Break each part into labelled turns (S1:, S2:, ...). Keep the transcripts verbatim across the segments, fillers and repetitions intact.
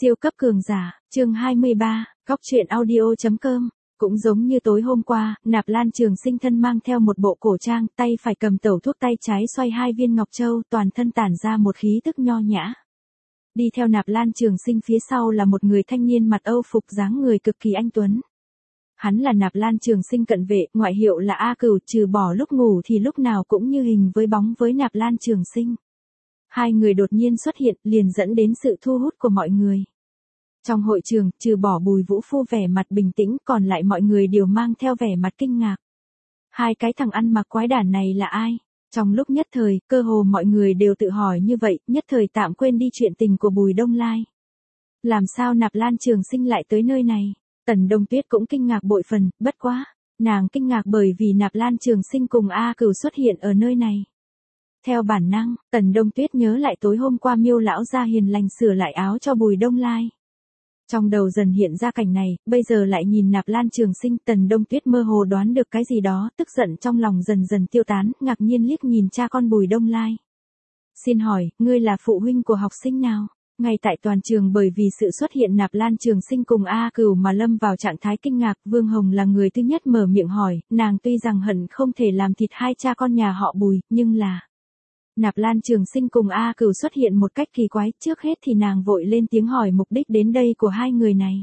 S1: Siêu cấp cường giả, chương hai mươi ba, cóc truyện audio.com. Cũng giống như tối hôm qua, Nạp Lan Trường Sinh thân mang theo một bộ cổ trang, tay phải cầm tẩu thuốc, tay trái xoay hai viên ngọc châu, toàn thân tản ra một khí tức nho nhã. Đi theo Nạp Lan Trường Sinh phía sau là một người thanh niên mặt Âu phục, dáng người cực kỳ anh tuấn. Hắn là Nạp Lan Trường Sinh cận vệ, ngoại hiệu là A Cửu, trừ bỏ lúc ngủ thì lúc nào cũng như hình với bóng với Nạp Lan Trường Sinh. Hai người đột nhiên xuất hiện, liền dẫn đến sự thu hút của mọi người. Trong hội trường, trừ bỏ Bùi Vũ Phu vẻ mặt bình tĩnh, còn lại mọi người đều mang theo vẻ mặt kinh ngạc. Hai cái thằng ăn mặc quái đản này là ai? Trong lúc nhất thời, cơ hồ mọi người đều tự hỏi như vậy, nhất thời tạm quên đi chuyện tình của Bùi Đông Lai. Làm sao Nạp Lan Trường Sinh lại tới nơi này? Tần Đông Tuyết cũng kinh ngạc bội phần, bất quá. Nàng kinh ngạc bởi vì Nạp Lan Trường Sinh cùng A Cửu xuất hiện ở nơi này. Theo bản năng, Tần Đông Tuyết nhớ lại tối hôm qua Miêu lão gia hiền lành sửa lại áo cho Bùi Đông Lai. Trong đầu dần hiện ra cảnh này, bây giờ lại nhìn Nạp Lan Trường Sinh, Tần Đông Tuyết mơ hồ đoán được cái gì đó, tức giận trong lòng dần dần tiêu tán, ngạc nhiên liếc nhìn cha con Bùi Đông Lai. Xin hỏi, ngươi là phụ huynh của học sinh nào? Ngay tại toàn trường bởi vì sự xuất hiện Nạp Lan Trường Sinh cùng A Cửu mà lâm vào trạng thái kinh ngạc, Vương Hồng là người thứ nhất mở miệng hỏi, nàng tuy rằng hận không thể làm thịt hai cha con nhà họ Bùi, nhưng là... Nạp Lan Trường Sinh cùng A Cửu xuất hiện một cách kỳ quái, trước hết thì nàng vội lên tiếng hỏi mục đích đến đây của hai người này.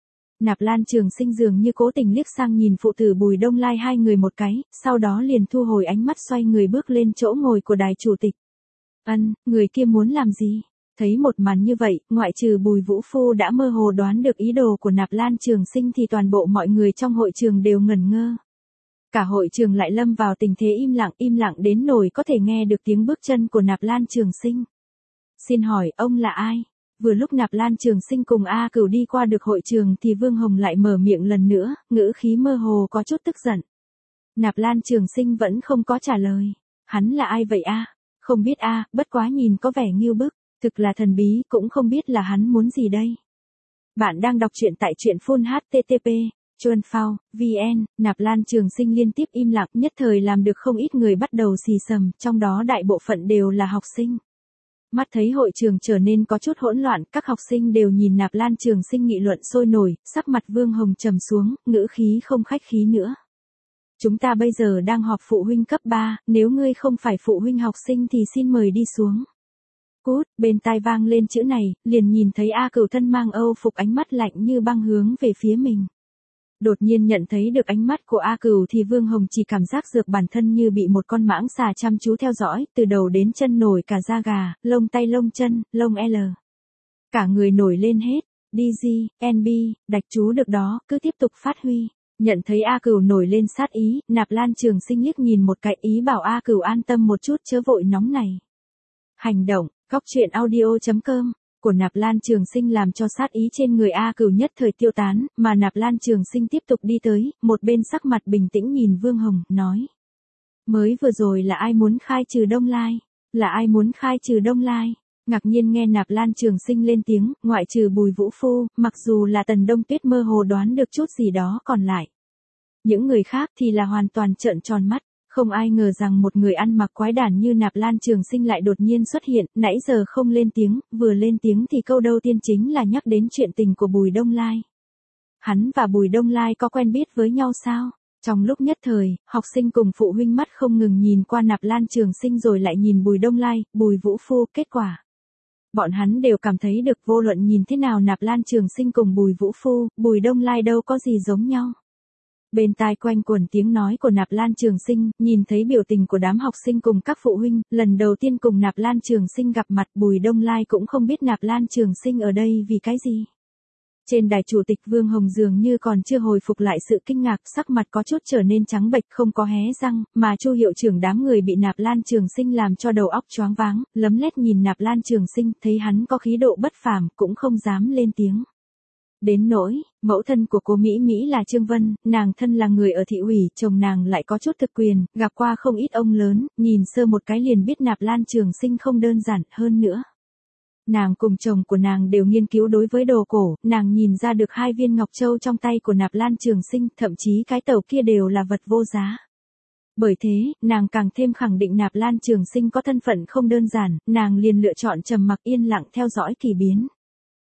S1: Nạp Lan Trường Sinh dường như cố tình liếc sang nhìn phụ tử Bùi Đông Lai hai người một cái, sau đó liền thu hồi ánh mắt, xoay người bước lên chỗ ngồi của đài chủ tịch. Ân, người kia muốn làm gì? Thấy một màn như vậy, ngoại trừ Bùi Vũ Phu đã mơ hồ đoán được ý đồ của Nạp Lan Trường Sinh thì toàn bộ mọi người trong hội trường đều ngẩn ngơ. Cả hội trường lại lâm vào tình thế im lặng, im lặng đến nỗi có thể nghe được tiếng bước chân của Nạp Lan Trường Sinh. Xin hỏi, ông là ai? Vừa lúc Nạp Lan Trường Sinh cùng A Cửu đi qua được hội trường thì Vương Hồng lại mở miệng lần nữa, ngữ khí mơ hồ có chút tức giận. Nạp Lan Trường Sinh vẫn không có trả lời. Hắn là ai vậy a? Không biết a, bất quá nhìn có vẻ nghiêu bức, thực là thần bí, cũng không biết là hắn muốn gì đây. Bạn đang đọc truyện tại truyện phun hát tê tê pê. Chuan Phao, vê en, Nạp Lan Trường Sinh liên tiếp im lặng, nhất thời làm được không ít người bắt đầu xì xầm, trong đó đại bộ phận đều là học sinh. Mắt thấy hội trường trở nên có chút hỗn loạn, các học sinh đều nhìn Nạp Lan Trường Sinh nghị luận sôi nổi, sắc mặt Vương Hồng trầm xuống, ngữ khí không khách khí nữa. Chúng ta bây giờ đang họp phụ huynh cấp ba, nếu ngươi không phải phụ huynh học sinh thì xin mời đi xuống. Cút, bên tai vang lên chữ này, liền nhìn thấy A Cửu thân mang Âu phục, ánh mắt lạnh như băng hướng về phía mình. Đột nhiên nhận thấy được ánh mắt của A Cửu thì Vương Hồng chỉ cảm giác dược bản thân như bị một con mãng xà chăm chú theo dõi, từ đầu đến chân nổi cả da gà, lông tay lông chân, lông L. Cả người nổi lên hết, đê giê, en bê, đạch chú được đó, cứ tiếp tục phát huy. Nhận thấy A Cửu nổi lên sát ý, Nạp Lan Trường Sinh liếc nhìn một cái, ý bảo A Cửu an tâm một chút chớ vội nóng này. Hành động, cóc truyện audio.com của Nạp Lan Trường Sinh làm cho sát ý trên người A Cửu nhất thời tiêu tán, mà Nạp Lan Trường Sinh tiếp tục đi tới, một bên sắc mặt bình tĩnh nhìn Vương Hồng, nói. Mới vừa rồi là ai muốn khai trừ Đông Lai? Là ai muốn khai trừ Đông Lai? Ngạc nhiên nghe Nạp Lan Trường Sinh lên tiếng, ngoại trừ Bùi Vũ Phu, mặc dù là Tần Đông Tuyết mơ hồ đoán được chút gì đó còn lại. Những người khác thì là hoàn toàn trợn tròn mắt. Không ai ngờ rằng một người ăn mặc quái đản như Nạp Lan Trường Sinh lại đột nhiên xuất hiện, nãy giờ không lên tiếng, vừa lên tiếng thì câu đầu tiên chính là nhắc đến chuyện tình của Bùi Đông Lai. Hắn và Bùi Đông Lai có quen biết với nhau sao? Trong lúc nhất thời, học sinh cùng phụ huynh mắt không ngừng nhìn qua Nạp Lan Trường Sinh rồi lại nhìn Bùi Đông Lai, Bùi Vũ Phu, kết quả. Bọn hắn đều cảm thấy được vô luận nhìn thế nào Nạp Lan Trường Sinh cùng Bùi Vũ Phu, Bùi Đông Lai đâu có gì giống nhau. Bên tai quanh quẩn tiếng nói của Nạp Lan Trường Sinh, nhìn thấy biểu tình của đám học sinh cùng các phụ huynh, lần đầu tiên cùng Nạp Lan Trường Sinh gặp mặt, Bùi Đông Lai cũng không biết Nạp Lan Trường Sinh ở đây vì cái gì. Trên đài chủ tịch Vương Hồng dường như còn chưa hồi phục lại sự kinh ngạc, sắc mặt có chút trở nên trắng bệch, không có hé răng, mà Chu hiệu trưởng đám người bị Nạp Lan Trường Sinh làm cho đầu óc choáng váng, lấm lét nhìn Nạp Lan Trường Sinh, thấy hắn có khí độ bất phàm, cũng không dám lên tiếng. Đến nỗi, mẫu thân của cô Mỹ Mỹ là Trương Vân, nàng thân là người ở thị ủy, chồng nàng lại có chút thực quyền, gặp qua không ít ông lớn, nhìn sơ một cái liền biết Nạp Lan Trường Sinh không đơn giản, hơn nữa. Nàng cùng chồng của nàng đều nghiên cứu đối với đồ cổ, nàng nhìn ra được hai viên ngọc châu trong tay của Nạp Lan Trường Sinh, thậm chí cái tàu kia đều là vật vô giá. Bởi thế, nàng càng thêm khẳng định Nạp Lan Trường Sinh có thân phận không đơn giản, nàng liền lựa chọn trầm mặc yên lặng theo dõi kỳ biến.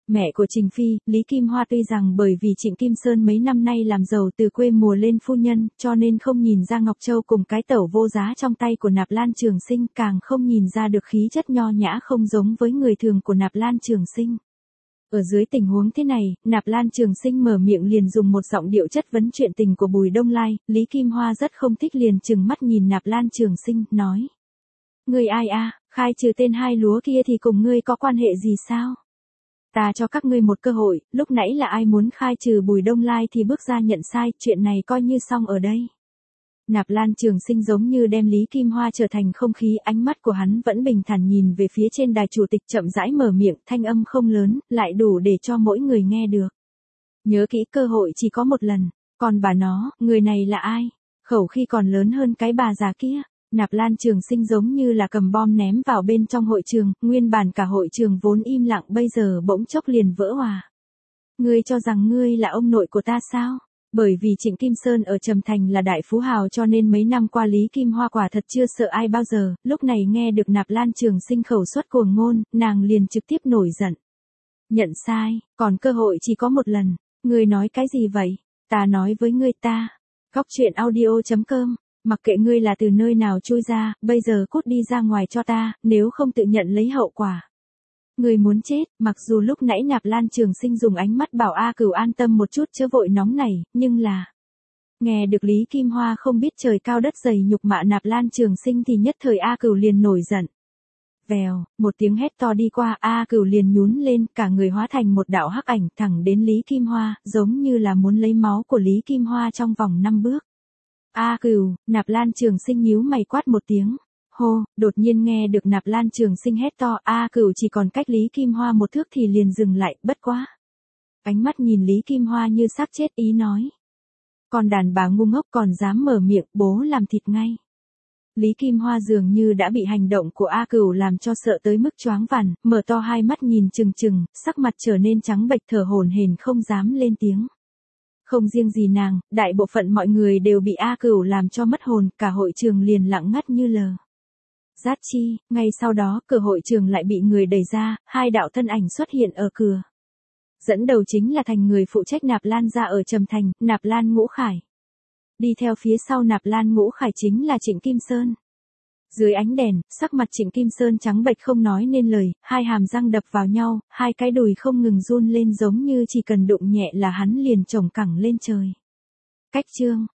S1: Mẹ của Trình Phi, Lý Kim Hoa tuy rằng bởi vì Trịnh Kim Sơn mấy năm nay làm giàu từ quê mùa lên phu nhân, cho nên không nhìn ra Ngọc Châu cùng cái tẩu vô giá trong tay của Nạp Lan Trường Sinh, càng không nhìn ra được khí chất nho nhã không giống với người thường của Nạp Lan Trường Sinh. Ở dưới tình huống thế này, Nạp Lan Trường Sinh mở miệng liền dùng một giọng điệu chất vấn chuyện tình của Bùi Đông Lai, Lý Kim Hoa rất không thích liền trừng mắt nhìn Nạp Lan Trường Sinh, nói. Ngươi ai a, khai trừ tên hai lúa kia thì cùng ngươi có quan hệ gì sao? Ta cho các ngươi một cơ hội, lúc nãy là ai muốn khai trừ Bùi Đông Lai thì bước ra nhận sai, chuyện này coi như xong ở đây. Nạp Lan Trường Sinh giống như đem Lý Kim Hoa trở thành không khí, ánh mắt của hắn vẫn bình thản nhìn về phía trên đài chủ tịch, chậm rãi mở miệng, thanh âm không lớn, lại đủ để cho mỗi người nghe được. Nhớ kỹ, cơ hội chỉ có một lần, còn bà nó, người này là ai? Khẩu khi còn lớn hơn cái bà già kia. Nạp Lan Trường Sinh giống như là cầm bom ném vào bên trong hội trường, nguyên bản cả hội trường vốn im lặng bây giờ bỗng chốc liền vỡ hòa. Ngươi cho rằng ngươi là ông nội của ta sao? Bởi vì Trịnh Kim Sơn ở Trầm Thành là đại phú hào cho nên mấy năm qua Lý Kim Hoa quả thật chưa sợ ai bao giờ, lúc này nghe được Nạp Lan Trường Sinh khẩu xuất cuồng ngôn, nàng liền trực tiếp nổi giận. Nhận sai, còn cơ hội chỉ có một lần, ngươi nói cái gì vậy? Ta nói với ngươi ta. Góc truyện audio chấm com. Mặc kệ ngươi là từ nơi nào chui ra, bây giờ cút đi ra ngoài cho ta, nếu không tự nhận lấy hậu quả. Ngươi muốn chết, mặc dù lúc nãy Nạp Lan Trường Sinh dùng ánh mắt bảo A Cửu an tâm một chút chớ vội nóng nảy, nhưng là... Nghe được Lý Kim Hoa không biết trời cao đất dày nhục mạ Nạp Lan Trường Sinh thì nhất thời A Cửu liền nổi giận. Vèo, một tiếng hét to đi qua, A Cửu liền nhún lên, cả người hóa thành một đạo hắc ảnh thẳng đến Lý Kim Hoa, giống như là muốn lấy máu của Lý Kim Hoa trong vòng năm bước. A Cửu, Nạp Lan Trường Sinh nhíu mày quát một tiếng. Hô, đột nhiên nghe được Nạp Lan Trường Sinh hét to, A Cửu chỉ còn cách Lý Kim Hoa một thước thì liền dừng lại, bất quá. Ánh mắt nhìn Lý Kim Hoa như xác chết, ý nói. Còn đàn bà ngu ngốc còn dám mở miệng, bố làm thịt ngay. Lý Kim Hoa dường như đã bị hành động của A Cửu làm cho sợ tới mức choáng vằn, mở to hai mắt nhìn chừng chừng, sắc mặt trở nên trắng bệch thở hổn hển không dám lên tiếng. Không riêng gì nàng, đại bộ phận mọi người đều bị A Cửu làm cho mất hồn, cả hội trường liền lặng ngắt như lờ. Rát chi, ngay sau đó, cửa hội trường lại bị người đẩy ra, hai đạo thân ảnh xuất hiện ở cửa. Dẫn đầu chính là thành người phụ trách Nạp Lan gia ở Trầm Thành, Nạp Lan Ngũ Khải. Đi theo phía sau Nạp Lan Ngũ Khải chính là Trịnh Kim Sơn. Dưới ánh đèn, sắc mặt Trịnh Kim Sơn trắng bệch không nói nên lời, hai hàm răng đập vào nhau, hai cái đùi không ngừng run lên giống như chỉ cần đụng nhẹ là hắn liền chổng cẳng lên trời. Cách chương